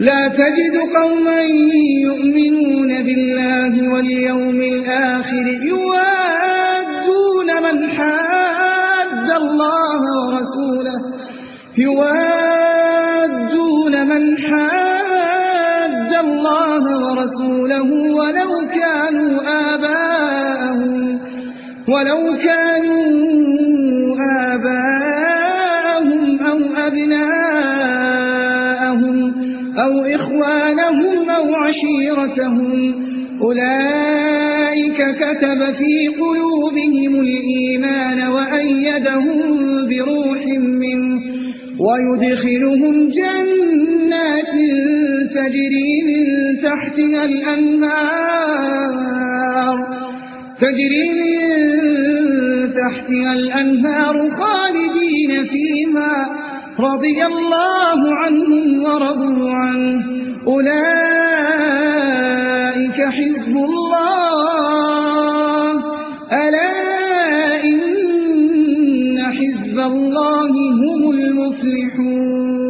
لا تجد قوما يؤمنون بالله واليوم الآخر يوادون من حاد الله ورسوله ولو كانوا آباءهم أو أبناءهم أو إخوانهم أو عشيرتهم أولئك كتب في قلوبهم الإيمان وأيدهم بروح منه ويدخلهم جنات تجري من تحتها الأنهار خالدين فيها رضي الله عنهم ورضوا عنه أولئك حزب الله ألا إن حزب الله هم المفلحون